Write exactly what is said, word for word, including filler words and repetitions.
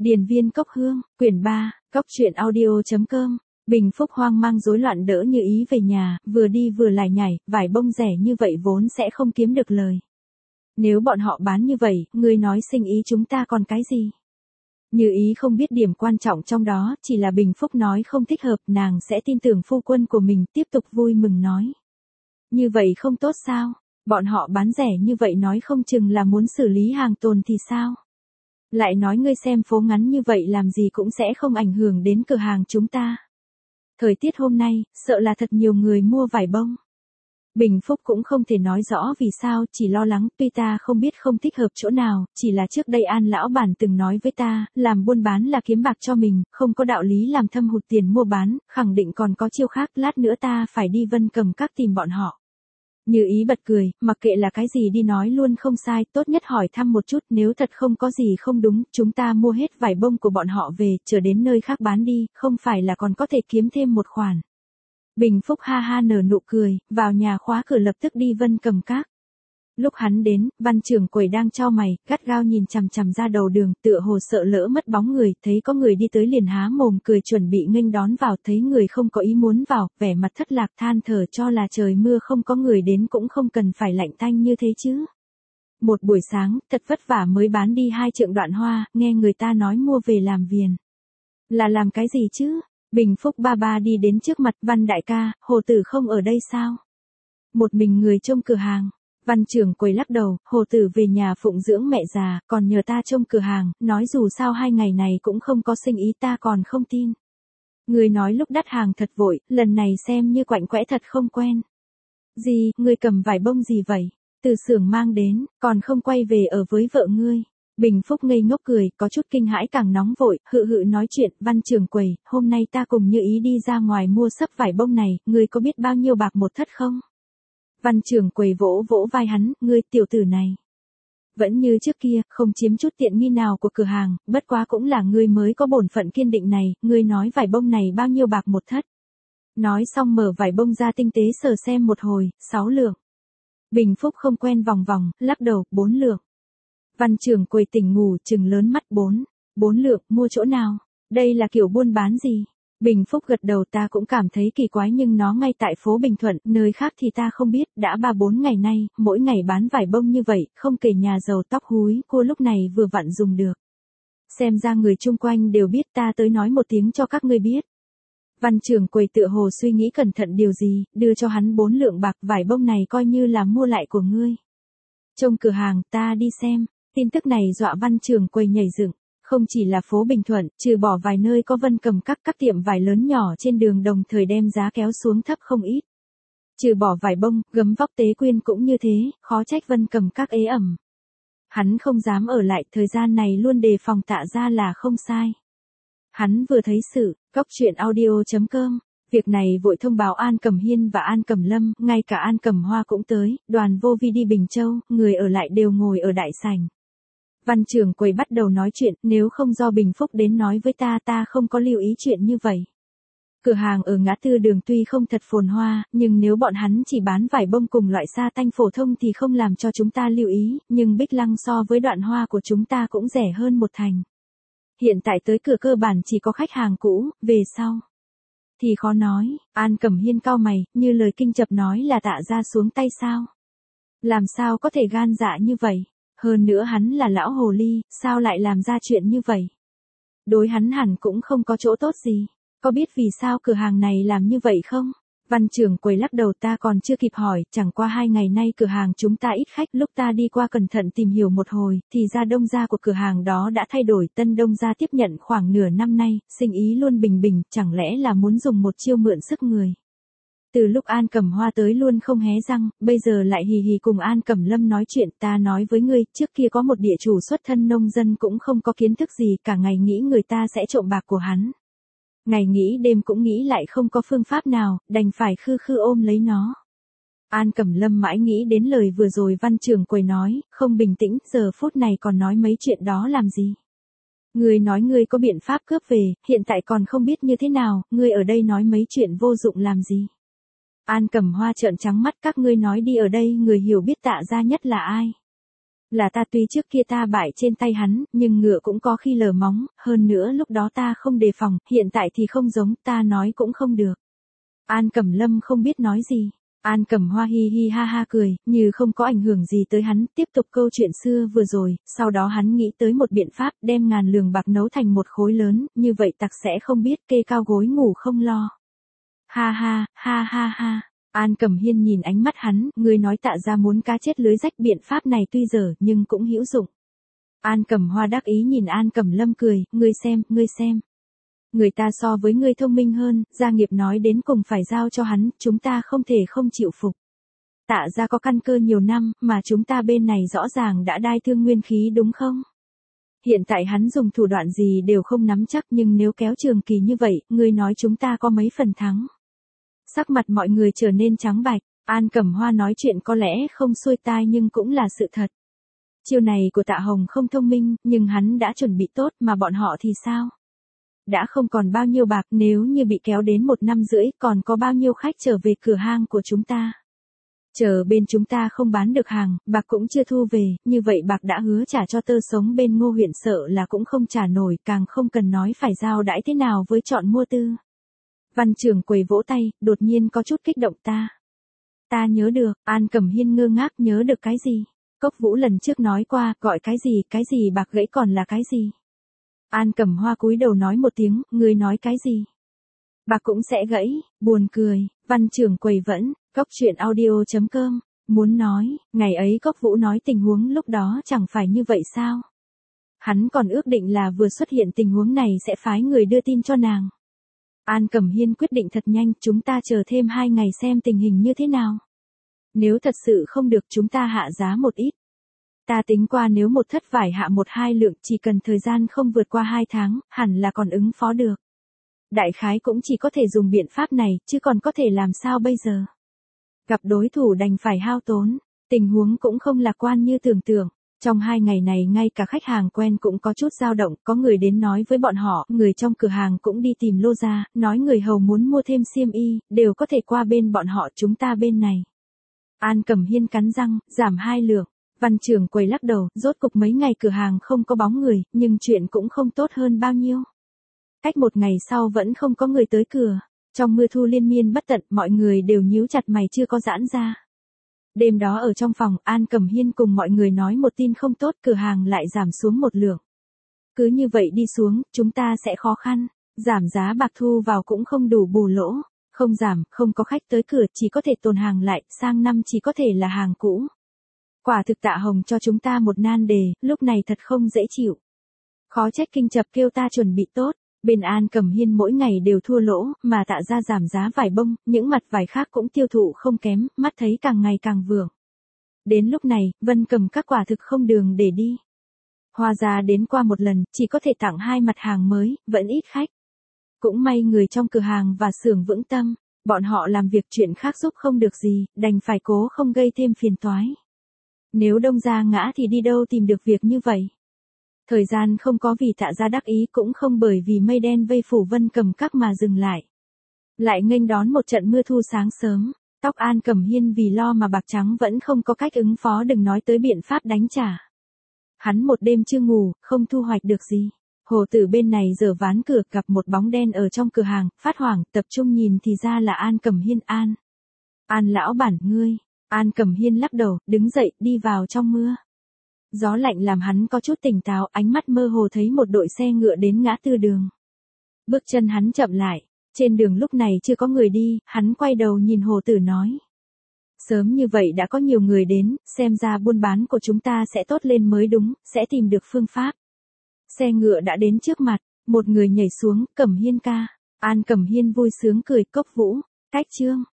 Điền viên cốc hương, quyển ba, cốc truyện audio.com. Bình Phúc hoang mang rối loạn đỡ Như Ý về nhà, vừa đi vừa lải nhải, vải bông rẻ như vậy vốn sẽ không kiếm được lời. Nếu bọn họ bán như vậy, ngươi nói sinh ý chúng ta còn cái gì? Như Ý không biết điểm quan trọng trong đó, chỉ là Bình Phúc nói không thích hợp, nàng sẽ tin tưởng phu quân của mình, tiếp tục vui mừng nói. Như vậy không tốt sao? Bọn họ bán rẻ như vậy nói không chừng là muốn xử lý hàng tồn thì sao? Lại nói ngươi xem phố ngắn như vậy làm gì cũng sẽ không ảnh hưởng đến cửa hàng chúng ta. Thời tiết hôm nay, sợ là thật nhiều người mua vải bông. Bình Phúc cũng không thể nói rõ vì sao, chỉ lo lắng, tuy ta không biết không thích hợp chỗ nào, chỉ là trước đây An lão bản từng nói với ta, làm buôn bán là kiếm bạc cho mình, không có đạo lý làm thâm hụt tiền mua bán, khẳng định còn có chiêu khác, lát nữa ta phải đi Vân Cầm Các tìm bọn họ. Như Ý bật cười, mặc kệ là cái gì đi nói luôn không sai, tốt nhất hỏi thăm một chút, nếu thật không có gì không đúng, chúng ta mua hết vải bông của bọn họ về, chờ đến nơi khác bán đi, không phải là còn có thể kiếm thêm một khoản. Bình Phúc ha ha nở nụ cười, vào nhà khóa cửa lập tức đi Vân Cầm Các. Lúc hắn đến, Văn Trường Quầy đang chau mày, gắt gao nhìn chằm chằm ra đầu đường, tựa hồ sợ lỡ mất bóng người, thấy có người đi tới liền há mồm cười chuẩn bị nghênh đón vào, thấy người không có ý muốn vào, vẻ mặt thất lạc than thở cho là trời mưa không có người đến cũng không cần phải lạnh tanh như thế chứ. Một buổi sáng, thật vất vả mới bán đi hai trượng đoạn hoa, nghe người ta nói mua về làm viền. Là làm cái gì chứ? Bình Phúc ba ba đi đến trước mặt Văn đại ca, Hồ Tử không ở đây sao? Một mình người trông cửa hàng. Văn Trường Quầy lắc đầu, Hồ Tử về nhà phụng dưỡng mẹ già, còn nhờ ta trông cửa hàng, nói dù sao hai ngày này cũng không có sinh ý ta còn không tin. Người nói lúc đắt hàng thật vội, lần này xem như quạnh quẽ thật không quen. Gì, người cầm vải bông gì vậy? Từ xưởng mang đến, còn không quay về ở với vợ ngươi. Bình Phúc ngây ngốc cười, có chút kinh hãi càng nóng vội, hự hự nói chuyện, Văn Trường Quầy, hôm nay ta cùng Như Ý đi ra ngoài mua sấp vải bông này, ngươi có biết bao nhiêu bạc một thất không? Văn Trường Quầy vỗ vỗ vai hắn, ngươi tiểu tử này. Vẫn như trước kia, không chiếm chút tiện nghi nào của cửa hàng, bất quá cũng là ngươi mới có bổn phận kiên định này, ngươi nói vải bông này bao nhiêu bạc một thất. Nói xong mở vải bông ra tinh tế sờ xem một hồi, sáu lượng. Bình Phúc không quen vòng vòng, lắc đầu, bốn lượng. Văn Trường Quầy tỉnh ngủ, trừng lớn mắt, bốn, bốn lượng, mua chỗ nào? Đây là kiểu buôn bán gì? Bình Phúc gật đầu, ta cũng cảm thấy kỳ quái nhưng nó ngay tại phố Bình Thuận, nơi khác thì ta không biết, đã ba bốn ngày nay, mỗi ngày bán vải bông như vậy, không kể nhà giàu tóc húi, cô lúc này vừa vặn dùng được. Xem ra người chung quanh đều biết, ta tới nói một tiếng cho các ngươi biết. Văn Trường Quầy tựa hồ suy nghĩ cẩn thận điều gì, đưa cho hắn bốn lượng bạc, vải bông này coi như là mua lại của ngươi. Trông cửa hàng, ta đi xem. Tin tức này dọa Văn Trường Quầy nhảy dựng. Không chỉ là phố Bình Thuận, trừ bỏ vài nơi có Vân Cầm Các, các tiệm vải lớn nhỏ trên đường đồng thời đem giá kéo xuống thấp không ít. Trừ bỏ vải bông, gấm vóc Tế Quyên cũng như thế, khó trách Vân Cầm Các ế ẩm. Hắn không dám ở lại, thời gian này luôn đề phòng Tạ gia là không sai. Hắn vừa thấy sự, cốc truyện audio.com, việc này vội thông báo An Cẩm Hiên và An Cẩm Lâm, ngay cả An Cẩm Hoa cũng tới, đoàn vô vi đi Bình Châu, người ở lại đều ngồi ở đại sảnh. Văn Trường Quầy bắt đầu nói chuyện, nếu không do Bình Phúc đến nói với ta ta không có lưu ý chuyện như vậy. Cửa hàng ở ngã tư đường tuy không thật phồn hoa, nhưng nếu bọn hắn chỉ bán vải bông cùng loại sa tanh phổ thông thì không làm cho chúng ta lưu ý, nhưng Bích Lăng so với đoạn hoa của chúng ta cũng rẻ hơn một thành. Hiện tại tới cửa cơ bản chỉ có khách hàng cũ, về sau thì khó nói. An Cẩm Hiên cau mày, như lời kinh chập nói là Tạ gia xuống tay sao? Làm sao có thể gan dạ như vậy? Hơn nữa hắn là lão hồ ly, sao lại làm ra chuyện như vậy? Đối hắn hẳn cũng không có chỗ tốt gì. Có biết vì sao cửa hàng này làm như vậy không? Văn Trường Quầy lắc đầu, ta còn chưa kịp hỏi, chẳng qua hai ngày nay cửa hàng chúng ta ít khách, lúc ta đi qua cẩn thận tìm hiểu một hồi, thì ra đông gia của cửa hàng đó đã thay đổi, tân đông gia tiếp nhận khoảng nửa năm nay, sinh ý luôn bình bình, chẳng lẽ là muốn dùng một chiêu mượn sức người. Từ lúc An Cẩm Hoa tới luôn không hé răng, bây giờ lại hì hì cùng An Cẩm Lâm nói chuyện, ta nói với ngươi, trước kia có một địa chủ xuất thân nông dân cũng không có kiến thức gì, cả ngày nghĩ người ta sẽ trộm bạc của hắn. Ngày nghĩ đêm cũng nghĩ lại không có phương pháp nào, đành phải khư khư ôm lấy nó. An Cẩm Lâm mãi nghĩ đến lời vừa rồi Văn Trường Quầy nói, không bình tĩnh, giờ phút này còn nói mấy chuyện đó làm gì. Ngươi nói ngươi có biện pháp cướp về, hiện tại còn không biết như thế nào, ngươi ở đây nói mấy chuyện vô dụng làm gì. An Cẩm Hoa trợn trắng mắt, các ngươi nói đi, ở đây người hiểu biết Tạ gia nhất là ai? Là ta, tuy trước kia ta bại trên tay hắn, nhưng ngựa cũng có khi lở móng, hơn nữa lúc đó ta không đề phòng, hiện tại thì không giống, ta nói cũng không được. An Cẩm Lâm không biết nói gì. An Cẩm Hoa hi hi ha ha cười, như không có ảnh hưởng gì tới hắn, tiếp tục câu chuyện xưa vừa rồi, sau đó hắn nghĩ tới một biện pháp, đem ngàn lường bạc nấu thành một khối lớn, như vậy tặc sẽ không biết, kê cao gối ngủ không lo. Ha ha, ha ha ha. An Cẩm Hiên nhìn ánh mắt hắn, người nói Tạ gia muốn cá chết lưới rách, biện pháp này tuy dở nhưng cũng hữu dụng. An Cẩm Hoa đắc ý nhìn An Cẩm Lâm cười, ngươi xem, ngươi xem. Người ta so với ngươi thông minh hơn, gia nghiệp nói đến cùng phải giao cho hắn, chúng ta không thể không chịu phục. Tạ gia có căn cơ nhiều năm, mà chúng ta bên này rõ ràng đã đai thương nguyên khí đúng không? Hiện tại hắn dùng thủ đoạn gì đều không nắm chắc, nhưng nếu kéo trường kỳ như vậy, ngươi nói chúng ta có mấy phần thắng. Sắc mặt mọi người trở nên trắng bạch, An Cẩm Hoa nói chuyện có lẽ không xuôi tai nhưng cũng là sự thật. Chiêu này của Tạ Hồng không thông minh, nhưng hắn đã chuẩn bị tốt, mà bọn họ thì sao? Đã không còn bao nhiêu bạc, nếu như bị kéo đến một năm rưỡi, còn có bao nhiêu khách trở về cửa hang của chúng ta? Chờ bên chúng ta không bán được hàng, bạc cũng chưa thu về, như vậy bạc đã hứa trả cho tơ sống bên Ngô huyện sợ là cũng không trả nổi, càng không cần nói phải giao đãi thế nào với chọn mua tư. Văn trưởng quầy vỗ tay, đột nhiên có chút kích động ta. Ta nhớ được, An Cẩm Hiên ngơ ngác, nhớ được cái gì? Cốc Vũ lần trước nói qua, gọi cái gì, cái gì bạc gãy còn là cái gì? An Cẩm Hoa cúi đầu nói một tiếng, ngươi nói cái gì? Bạc cũng sẽ gãy, buồn cười, văn trưởng quầy vẫn, cốc truyện audio chấm com, muốn nói, ngày ấy Cốc Vũ nói tình huống lúc đó chẳng phải như vậy sao? Hắn còn ước định là vừa xuất hiện tình huống này sẽ phái người đưa tin cho nàng. An Cẩm Hiên quyết định thật nhanh, chúng ta chờ thêm hai ngày xem tình hình như thế nào. Nếu thật sự không được chúng ta hạ giá một ít. Ta tính qua nếu một thất vải hạ một hai lượng chỉ cần thời gian không vượt qua hai tháng, hẳn là còn ứng phó được. Đại khái cũng chỉ có thể dùng biện pháp này, chứ còn có thể làm sao bây giờ. Gặp đối thủ đành phải hao tốn, tình huống cũng không lạc quan như tưởng tượng. Trong hai ngày này ngay cả khách hàng quen cũng có chút dao động, có người đến nói với bọn họ, người trong cửa hàng cũng đi tìm lô ra, nói người hầu muốn mua thêm xiêm y, đều có thể qua bên bọn họ, chúng ta bên này. An Cẩm Hiên cắn răng, giảm hai lượng. Văn trưởng quầy lắc đầu, rốt cục mấy ngày cửa hàng không có bóng người, nhưng chuyện cũng không tốt hơn bao nhiêu. Cách một ngày sau vẫn không có người tới cửa. Trong mưa thu liên miên bất tận, mọi người đều nhíu chặt mày chưa có giãn ra. Đêm đó ở trong phòng, An Cẩm Hiên cùng mọi người nói một tin không tốt, cửa hàng lại giảm xuống một lượng. Cứ như vậy đi xuống, chúng ta sẽ khó khăn. Giảm giá bạc thu vào cũng không đủ bù lỗ. Không giảm, không có khách tới cửa, chỉ có thể tồn hàng lại, sang năm chỉ có thể là hàng cũ. Quả thực Tạ Hồng cho chúng ta một nan đề, lúc này thật không dễ chịu. Khó trách Kinh Chập kêu ta chuẩn bị tốt, bên An Cẩm Hiên mỗi ngày đều thua lỗ, mà Tạ gia giảm giá vải bông, những mặt vải khác cũng tiêu thụ không kém, mắt thấy càng ngày càng vượng. Đến lúc này, Vân Cầm các quả thực không đường để đi. Hoa gia đến qua một lần, chỉ có thể tặng hai mặt hàng mới, vẫn ít khách. Cũng may người trong cửa hàng và xưởng vững tâm, bọn họ làm việc chuyện khác giúp không được gì, đành phải cố không gây thêm phiền toái. Nếu Đông gia ngã thì đi đâu tìm được việc như vậy. Thời gian không có vì Tạ gia đắc ý, cũng không bởi vì mây đen vây phủ Vân Cầm các mà dừng lại. Lại nghênh đón một trận mưa thu sáng sớm, tóc An Cẩm Hiên vì lo mà bạc trắng vẫn không có cách ứng phó, đừng nói tới biện pháp đánh trả. Hắn một đêm chưa ngủ, không thu hoạch được gì. Hồ Tử bên này giờ ván cửa, gặp một bóng đen ở trong cửa hàng, phát hoảng, tập trung nhìn thì ra là An Cẩm Hiên. An. An lão bản, ngươi. An Cẩm Hiên lắc đầu, đứng dậy, đi vào trong mưa. Gió lạnh làm hắn có chút tỉnh táo, ánh mắt mơ hồ thấy một đội xe ngựa đến ngã tư đường. Bước chân hắn chậm lại, trên đường lúc này chưa có người đi, hắn quay đầu nhìn Hồ Tử nói. Sớm như vậy đã có nhiều người đến, xem ra buôn bán của chúng ta sẽ tốt lên mới đúng, sẽ tìm được phương pháp. Xe ngựa đã đến trước mặt, một người nhảy xuống, Cẩm Hiên ca. An Cẩm Hiên vui sướng cười, Cốc Vũ, cách chương.